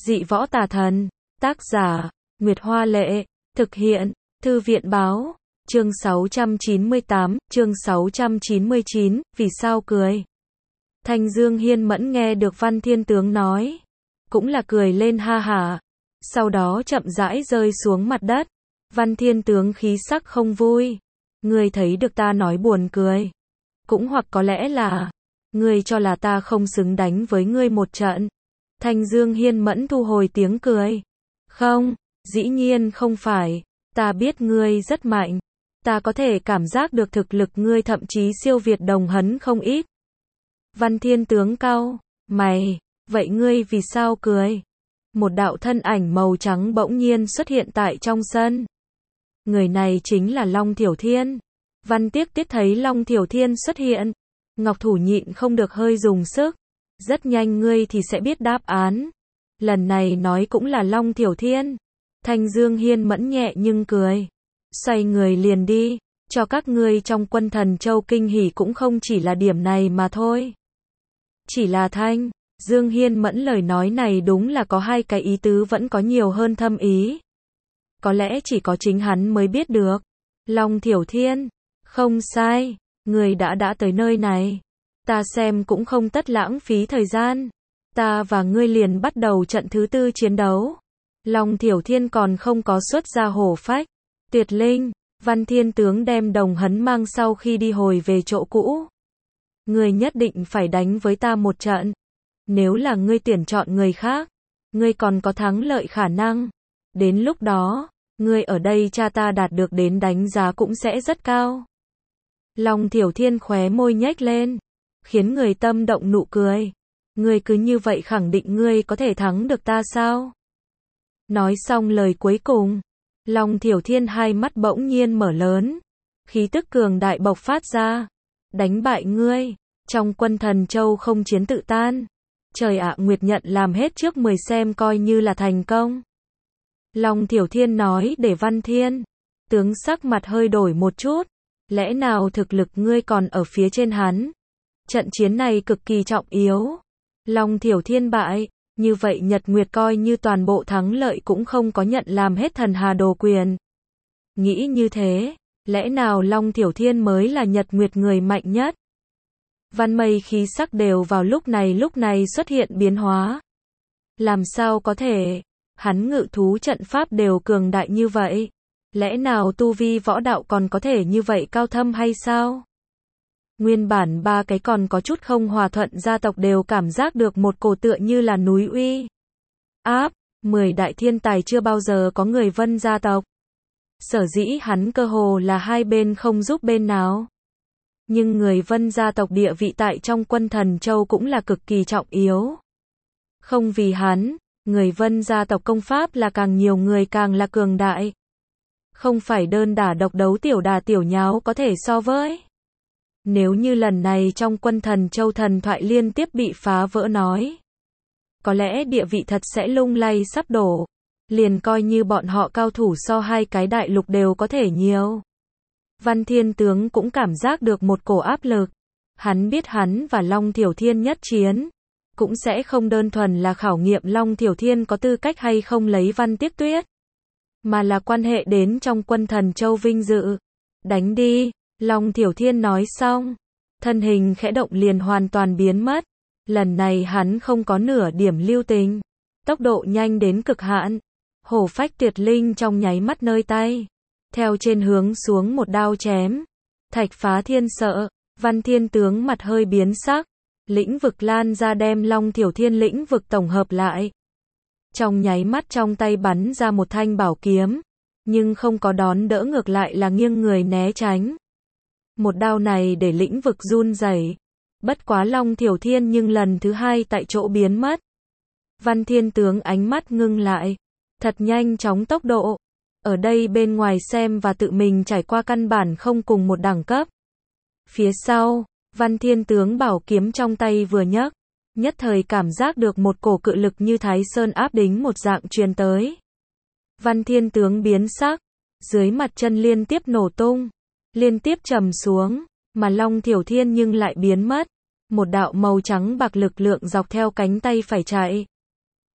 Dị võ tà thần. Tác giả, Nguyệt Hoa Lệ. Thực hiện, Thư viện Báo. Chương 698, chương 699, vì sao cười? Thanh Dương Hiên Mẫn nghe được Văn Thiên Tướng nói, cũng là cười lên ha hả, sau đó chậm rãi rơi xuống mặt đất. Văn Thiên Tướng khí sắc không vui. Ngươi thấy được ta nói buồn cười. Cũng hoặc có lẽ là, ngươi cho là ta không xứng đánh với ngươi một trận. Thanh Dương Hiên Mẫn thu hồi tiếng cười. Không, dĩ nhiên không phải. Ta biết ngươi rất mạnh. Ta có thể cảm giác được thực lực ngươi thậm chí siêu việt Đồng Hấn không ít. Văn Thiên Tướng cau mày, vậy ngươi vì sao cười? Một đạo thân ảnh màu trắng bỗng nhiên xuất hiện tại trong sân. Người này chính là Long Thiểu Thiên. Văn Tiếc Tiết thấy Long Thiểu Thiên xuất hiện, Ngọc Thủ nhịn không được hơi dùng sức. Rất nhanh ngươi thì sẽ biết đáp án. Lần này nói cũng là Long Thiểu Thiên. Thanh Dương Hiên Mẫn nhẹ nhưng cười. Xoay người liền đi, cho các ngươi trong Quân Thần Châu kinh hỉ cũng không chỉ là điểm này mà thôi. Chỉ là Thanh Dương Hiên Mẫn lời nói này đúng là có hai cái ý tứ, vẫn có nhiều hơn thâm ý. Có lẽ chỉ có chính hắn mới biết được. Long Thiểu Thiên, không sai, người đã tới nơi này. Ta xem cũng không tất lãng phí thời gian. Ta và ngươi liền bắt đầu trận thứ 4 chiến đấu. Long Thiểu Thiên còn không có xuất ra hổ phách, tuyệt linh. Văn Thiên Tướng đem Đồng Hấn mang sau khi đi hồi về chỗ cũ. Ngươi nhất định phải đánh với ta một trận. Nếu là ngươi tuyển chọn người khác, ngươi còn có thắng lợi khả năng. Đến lúc đó, ngươi ở đây cha ta đạt được đến đánh giá cũng sẽ rất cao. Long Thiểu Thiên khóe môi nhếch lên, khiến người tâm động nụ cười. Ngươi cứ như vậy khẳng định ngươi có thể thắng được ta sao? Nói xong lời cuối cùng, Long Thiểu Thiên hai mắt bỗng nhiên mở lớn, khí tức cường đại bộc phát ra. Đánh bại ngươi, trong Quân Thần Châu không chiến tự tan. Trời ạ, Nguyệt nhận làm hết trước 10 xem coi như là thành công. Long Thiểu Thiên nói để Văn Thiên Tướng sắc mặt hơi đổi một chút. Lẽ nào thực lực ngươi còn ở phía trên hắn? Trận chiến này cực kỳ trọng yếu. Long Thiểu Thiên bại, như vậy Nhật Nguyệt coi như toàn bộ thắng lợi cũng không có nhận làm hết thần hà đồ quyền. Nghĩ như thế, lẽ nào Long Thiểu Thiên mới là Nhật Nguyệt người mạnh nhất? Văn Mây khí sắc đều vào lúc này xuất hiện biến hóa. Làm sao có thể? Hắn ngự thú trận pháp đều cường đại như vậy. Lẽ nào tu vi võ đạo còn có thể như vậy cao thâm hay sao? Nguyên bản ba cái còn có chút không hòa thuận gia tộc đều cảm giác được một cổ tựa như là núi uy áp. 10 đại thiên tài chưa bao giờ có người Vân gia tộc. Sở dĩ hắn cơ hồ là hai bên không giúp bên nào. Nhưng người Vân gia tộc địa vị tại trong Quân Thần Châu cũng là cực kỳ trọng yếu. Không vì hắn, người Vân gia tộc công pháp là càng nhiều người càng là cường đại. Không phải đơn đả độc đấu tiểu đà tiểu nháo có thể so với. Nếu như lần này trong Quân Thần Châu thần thoại liên tiếp bị phá vỡ nói, có lẽ địa vị thật sẽ lung lay sắp đổ. Liền coi như bọn họ cao thủ so hai cái đại lục đều có thể nhiều. Văn Thiên Tướng cũng cảm giác được một cổ áp lực. Hắn biết hắn và Long Thiểu Thiên nhất chiến, cũng sẽ không đơn thuần là khảo nghiệm Long Thiểu Thiên có tư cách hay không lấy Văn Tiếc Tuyết, mà là quan hệ đến trong Quân Thần Châu vinh dự. Đánh đi, Long Thiểu Thiên nói xong, thân hình khẽ động liền hoàn toàn biến mất. Lần này hắn không có nửa điểm lưu tình, tốc độ nhanh đến cực hạn. Hổ phách tuyệt linh trong nháy mắt nơi tay, theo trên hướng xuống một đao chém. Thạch phá thiên sợ, Văn Thiên Tướng mặt hơi biến sắc, lĩnh vực lan ra đem Long Thiểu Thiên lĩnh vực tổng hợp lại. Trong nháy mắt trong tay bắn ra một thanh bảo kiếm, nhưng không có đón đỡ, ngược lại là nghiêng người né tránh. Một đao này để lĩnh vực run rẩy. Bất quá Long Thiểu Thiên nhưng lần thứ hai tại chỗ biến mất. Văn Thiên Tướng ánh mắt ngưng lại, thật nhanh chóng tốc độ. Ở đây bên ngoài xem và tự mình trải qua căn bản không cùng một đẳng cấp. Phía sau, Văn Thiên Tướng bảo kiếm trong tay vừa nhấc, nhất thời cảm giác được một cổ cự lực như Thái Sơn áp đính một dạng truyền tới. Văn Thiên Tướng biến sắc, dưới mặt chân liên tiếp nổ tung, liên tiếp trầm xuống, mà Long Thiểu Thiên nhưng lại biến mất. Một đạo màu trắng bạc lực lượng dọc theo cánh tay phải chạy.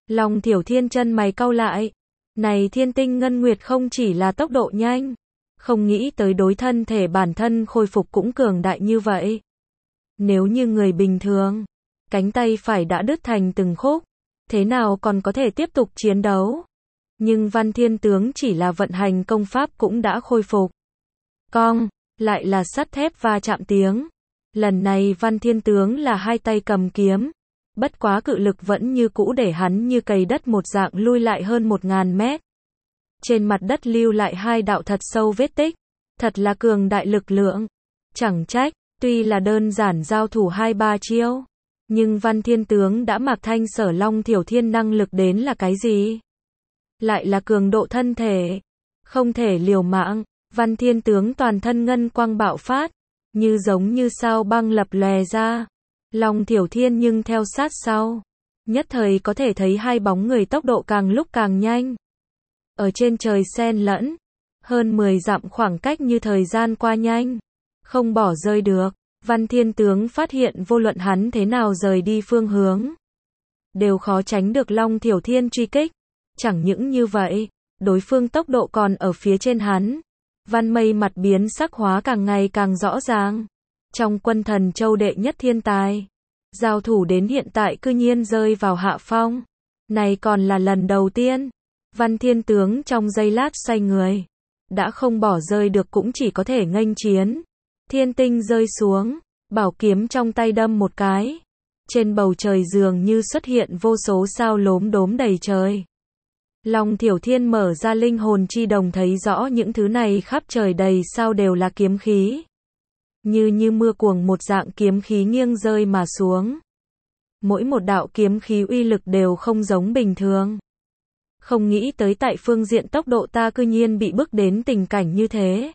Long Thiểu Thiên chân mày cau lại. Này Thiên Tinh Ngân Nguyệt không chỉ là tốc độ nhanh, không nghĩ tới đối thân thể bản thân khôi phục cũng cường đại như vậy. Nếu như người bình thường, cánh tay phải đã đứt thành từng khúc, thế nào còn có thể tiếp tục chiến đấu. Nhưng Văn Thiên Tướng chỉ là vận hành công pháp cũng đã khôi phục. Cong, lại là sắt thép va chạm tiếng. Lần này Văn Thiên Tướng là hai tay cầm kiếm. Bất quá cự lực vẫn như cũ để hắn như cày đất một dạng lui lại hơn 1000 mét. Trên mặt đất lưu lại hai đạo thật sâu vết tích. Thật là cường đại lực lượng. Chẳng trách, tuy là đơn giản giao thủ 2-3 chiêu. Nhưng Văn Thiên Tướng đã mặc thanh Sở Long Thiểu Thiên năng lực đến là cái gì? Lại là cường độ thân thể. Không thể liều mạng. Văn Thiên Tướng toàn thân ngân quang bạo phát. Như giống như sao băng lập lòe ra. Long Thiểu Thiên nhưng theo sát sau. Nhất thời có thể thấy hai bóng người tốc độ càng lúc càng nhanh. Ở trên trời xen lẫn. Hơn 10 dặm khoảng cách như thời gian qua nhanh. Không bỏ rơi được. Văn Thiên Tướng phát hiện vô luận hắn thế nào rời đi phương hướng. Đều khó tránh được Long Thiểu Thiên truy kích. Chẳng những như vậy, đối phương tốc độ còn ở phía trên hắn. Văn Mây mặt biến sắc hóa càng ngày càng rõ ràng. Trong quân Thần Châu đệ nhất thiên tài, giao thủ đến hiện tại cư nhiên rơi vào hạ phong. Này còn là lần đầu tiên. Văn Thiên Tướng trong giây lát xoay người. Đã không bỏ rơi được cũng chỉ có thể nghênh chiến. Thiên tinh rơi xuống, bảo kiếm trong tay đâm một cái. Trên bầu trời dường như xuất hiện vô số sao lốm đốm đầy trời. Long Thiểu Thiên mở ra linh hồn chi đồng thấy rõ những thứ này khắp trời đầy sao đều là kiếm khí. Như mưa cuồng một dạng kiếm khí nghiêng rơi mà xuống. Mỗi một đạo kiếm khí uy lực đều không giống bình thường. Không nghĩ tới tại phương diện tốc độ ta cư nhiên bị bức đến tình cảnh như thế.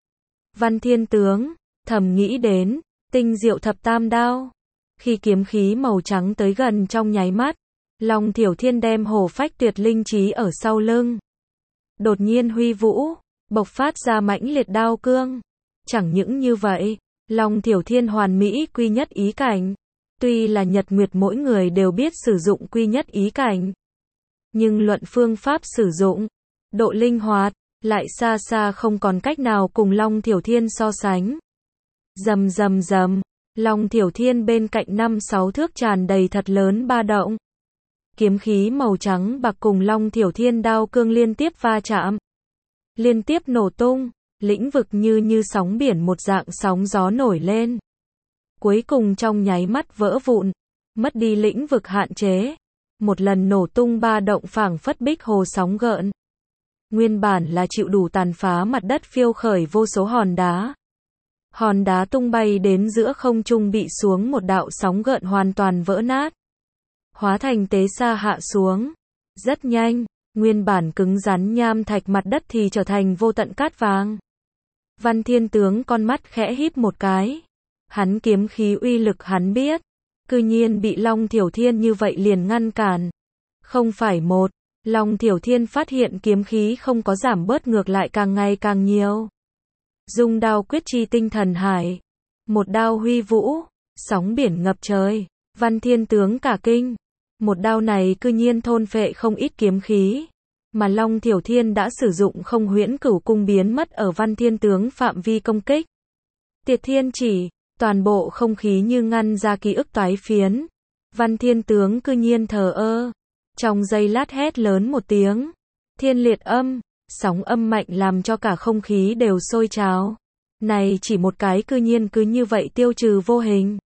Văn Thiên Tướng thầm nghĩ đến, tinh diệu thập tam đao. Khi kiếm khí màu trắng tới gần trong nháy mắt, Long Thiểu Thiên đem hổ phách tuyệt linh trí ở sau lưng. Đột nhiên huy vũ, bộc phát ra mãnh liệt đao cương. Chẳng những như vậy, Long Thiểu Thiên hoàn mỹ quy nhất ý cảnh. Tuy là nhật nguyệt mỗi người đều biết sử dụng quy nhất ý cảnh. Nhưng luận phương pháp sử dụng, độ linh hoạt, lại xa xa không còn cách nào cùng Long Thiểu Thiên so sánh. Rầm rầm rầm, Long Thiểu Thiên bên cạnh 5-6 thước tràn đầy thật lớn ba động. Kiếm khí màu trắng bạc cùng Long Thiểu Thiên đao cương liên tiếp va chạm. Liên tiếp nổ tung, lĩnh vực như sóng biển một dạng sóng gió nổi lên. Cuối cùng trong nháy mắt vỡ vụn, mất đi lĩnh vực hạn chế. Một lần nổ tung ba động phảng phất bích hồ sóng gợn. Nguyên bản là chịu đủ tàn phá mặt đất phiêu khởi vô số hòn đá. Hòn đá tung bay đến giữa không trung bị xuống một đạo sóng gợn hoàn toàn vỡ nát. Hóa thành tế sa hạ xuống. Rất nhanh, nguyên bản cứng rắn nham thạch mặt đất thì trở thành vô tận cát vàng. Văn Thiên Tướng con mắt khẽ híp một cái. Hắn kiếm khí uy lực hắn biết. Cư nhiên bị Long Thiểu Thiên như vậy liền ngăn cản. Không phải một, Long Thiểu Thiên phát hiện kiếm khí không có giảm bớt ngược lại càng ngày càng nhiều. Dung đao quyết chi tinh thần hải. Một đao huy vũ, sóng biển ngập trời. Văn Thiên Tướng cả kinh. Một đao này cư nhiên thôn phệ không ít kiếm khí. Mà Long Thiểu Thiên đã sử dụng không huyễn cửu cung biến mất ở Văn Thiên Tướng phạm vi công kích. Tiệt thiên chỉ, toàn bộ không khí như ngăn ra ký ức toái phiến. Văn Thiên Tướng cư nhiên thờ ơ. Trong giây lát hét lớn một tiếng. Thiên liệt âm, sóng âm mạnh làm cho cả không khí đều sôi trào. Này chỉ một cái cư nhiên cứ như vậy tiêu trừ vô hình.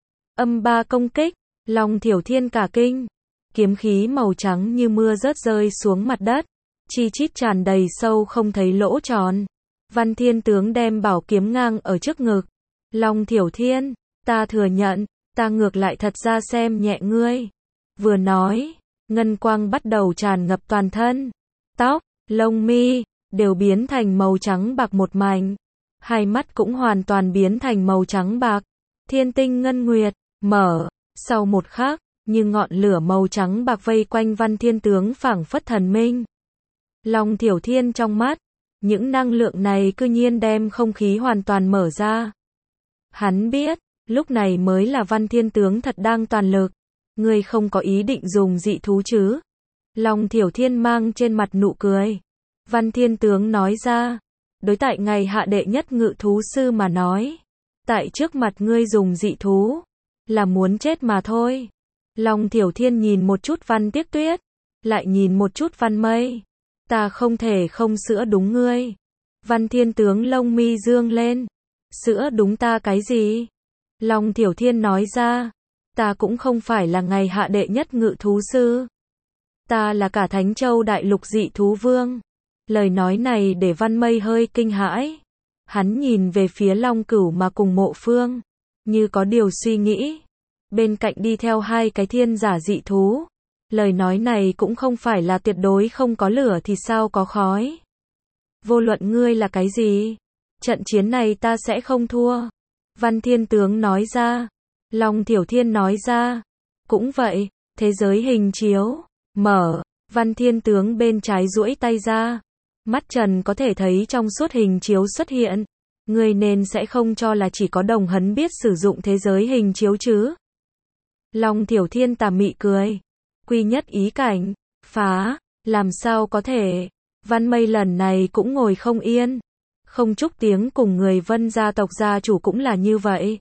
Âm ba công kích, Long Thiểu Thiên cả kinh. Kiếm khí màu trắng như mưa rớt rơi xuống mặt đất. Chi chít tràn đầy sâu không thấy lỗ tròn. Văn Thiên Tướng đem bảo kiếm ngang ở trước ngực. Long Thiểu Thiên, ta thừa nhận, ta ngược lại thật ra xem nhẹ ngươi. Vừa nói, ngân quang bắt đầu tràn ngập toàn thân. Tóc, lông mi, đều biến thành màu trắng bạc một mảnh. Hai mắt cũng hoàn toàn biến thành màu trắng bạc. Thiên tinh ngân nguyệt, mở. Sau một khắc, như ngọn lửa màu trắng bạc vây quanh Văn Thiên Tướng phảng phất thần minh. Long Thiểu Thiên trong mắt, những năng lượng này cư nhiên đem không khí hoàn toàn mở ra. Hắn biết, lúc này mới là Văn Thiên Tướng thật đang toàn lực. Ngươi không có ý định dùng dị thú chứ? Long Thiểu Thiên mang trên mặt nụ cười. Văn Thiên Tướng nói ra, đối tại ngày hạ đệ nhất ngự thú sư mà nói, tại trước mặt ngươi dùng dị thú, là muốn chết mà thôi. Long Thiểu Thiên nhìn một chút Văn Tiếc Tuyết, lại nhìn một chút Văn Mây. Ta không thể không sữa đúng ngươi. Văn Thiên Tướng lông mi dương lên. Sữa đúng ta cái gì? Long Thiểu Thiên nói ra, ta cũng không phải là ngày hạ đệ nhất ngự thú sư. Ta là cả Thánh Châu Đại Lục dị thú vương. Lời nói này để Văn Mây hơi kinh hãi. Hắn nhìn về phía Long Cửu mà cùng Mộ Phương, như có điều suy nghĩ. Bên cạnh đi theo hai cái thiên giả dị thú. Lời nói này cũng không phải là tuyệt đối không có lửa thì sao có khói. Vô luận ngươi là cái gì, trận chiến này ta sẽ không thua. Văn Thiên Tướng nói ra. Long Thiểu Thiên nói ra, cũng vậy. Thế giới hình chiếu mở. Văn Thiên Tướng bên trái duỗi tay ra. Mắt trần có thể thấy trong suốt hình chiếu xuất hiện. Ngươi nên sẽ không cho là chỉ có Đồng Hấn biết sử dụng thế giới hình chiếu chứ. Long Thiểu Thiên tà mị cười. Quy nhất ý cảnh, phá, làm sao có thể. Văn Mây lần này cũng ngồi không yên. Không Trúc Tiếng cùng người Vân gia tộc gia chủ cũng là như vậy.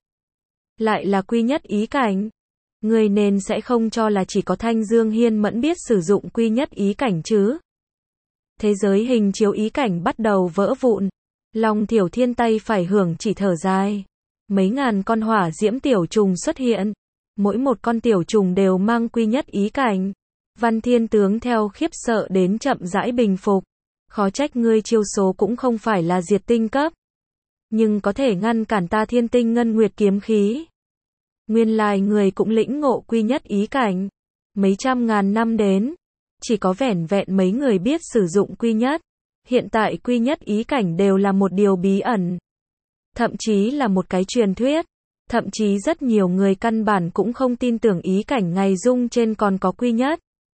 Lại là quy nhất ý cảnh. Người nên sẽ không cho là chỉ có Thanh Dương Hiên Mẫn biết sử dụng quy nhất ý cảnh chứ. Thế giới hình chiếu ý cảnh bắt đầu vỡ vụn. Long Thiểu Thiên tay phải hưởng chỉ thở dài. Mấy ngàn con hỏa diễm tiểu trùng xuất hiện. Mỗi một con tiểu trùng đều mang quy nhất ý cảnh. Văn Thiên Tướng theo khiếp sợ đến chậm rãi bình phục. Khó trách ngươi chiêu số cũng không phải là diệt tinh cấp. Nhưng có thể ngăn cản ta thiên tinh ngân nguyệt kiếm khí. Nguyên lai người cũng lĩnh ngộ quy nhất ý cảnh. Mấy trăm ngàn năm đến, chỉ có vẻn vẹn mấy người biết sử dụng quy nhất. Hiện tại quy nhất ý cảnh đều là một điều bí ẩn. Thậm chí là một cái truyền thuyết. Thậm chí rất nhiều người căn bản cũng không tin tưởng ý cảnh ngày dung trên còn có quy nhất.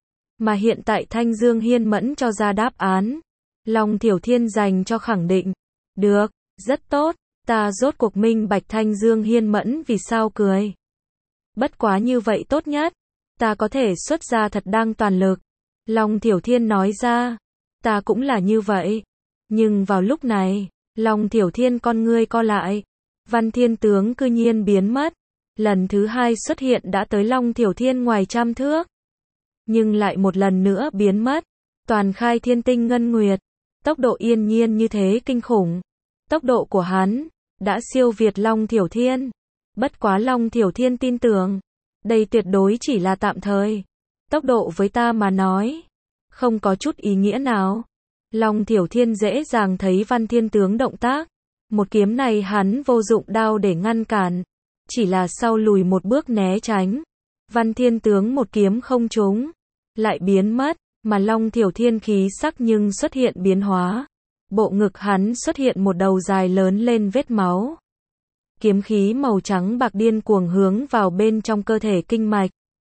Mà hiện tại Thanh Dương Hiên Mẫn cho ra đáp án. Long Thiểu Thiên dành cho khẳng định. Được, rất tốt, ta rốt cuộc minh bạch Thanh Dương Hiên Mẫn vì sao cười. Bất quá như vậy tốt nhất, ta có thể xuất ra thật đang toàn lực. Long Thiểu Thiên nói ra, ta cũng là như vậy. Nhưng vào lúc này, Long Thiểu Thiên con ngươi co lại. Văn Thiên Tướng cư nhiên biến mất. Lần thứ hai xuất hiện đã tới Long Thiểu Thiên ngoài 100 thước. Nhưng lại một lần nữa biến mất. Toàn khai thiên tinh ngân nguyệt. Tốc độ yên nhiên như thế kinh khủng. Tốc độ của hắn đã siêu việt Long Thiểu Thiên. Bất quá Long Thiểu Thiên tin tưởng, đây tuyệt đối chỉ là tạm thời. Tốc độ với ta mà nói, không có chút ý nghĩa nào. Long Thiểu Thiên dễ dàng thấy Văn Thiên Tướng động tác. Một kiếm này hắn vô dụng đao để ngăn cản. Chỉ là sau lùi một bước né tránh. Văn Thiên Tướng một kiếm không trúng. Lại biến mất. Mà Long Thiểu Thiên khí sắc nhưng xuất hiện biến hóa. Bộ ngực hắn xuất hiện một đầu dài lớn lên vết máu. Kiếm khí màu trắng bạc điên cuồng hướng vào bên trong cơ thể kinh mạch.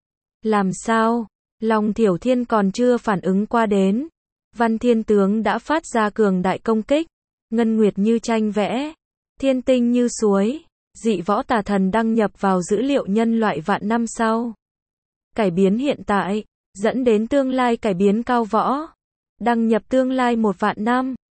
Làm sao? Long Thiểu Thiên còn chưa phản ứng qua đến. Văn Thiên Tướng đã phát ra cường đại công kích. Ngân nguyệt như tranh vẽ. Thiên tinh như suối. Dị võ tà thần đăng nhập vào dữ liệu nhân loại vạn năm sau. Cải biến hiện tại, dẫn đến tương lai cải biến cao võ. Đăng nhập tương lai 1 vạn năm.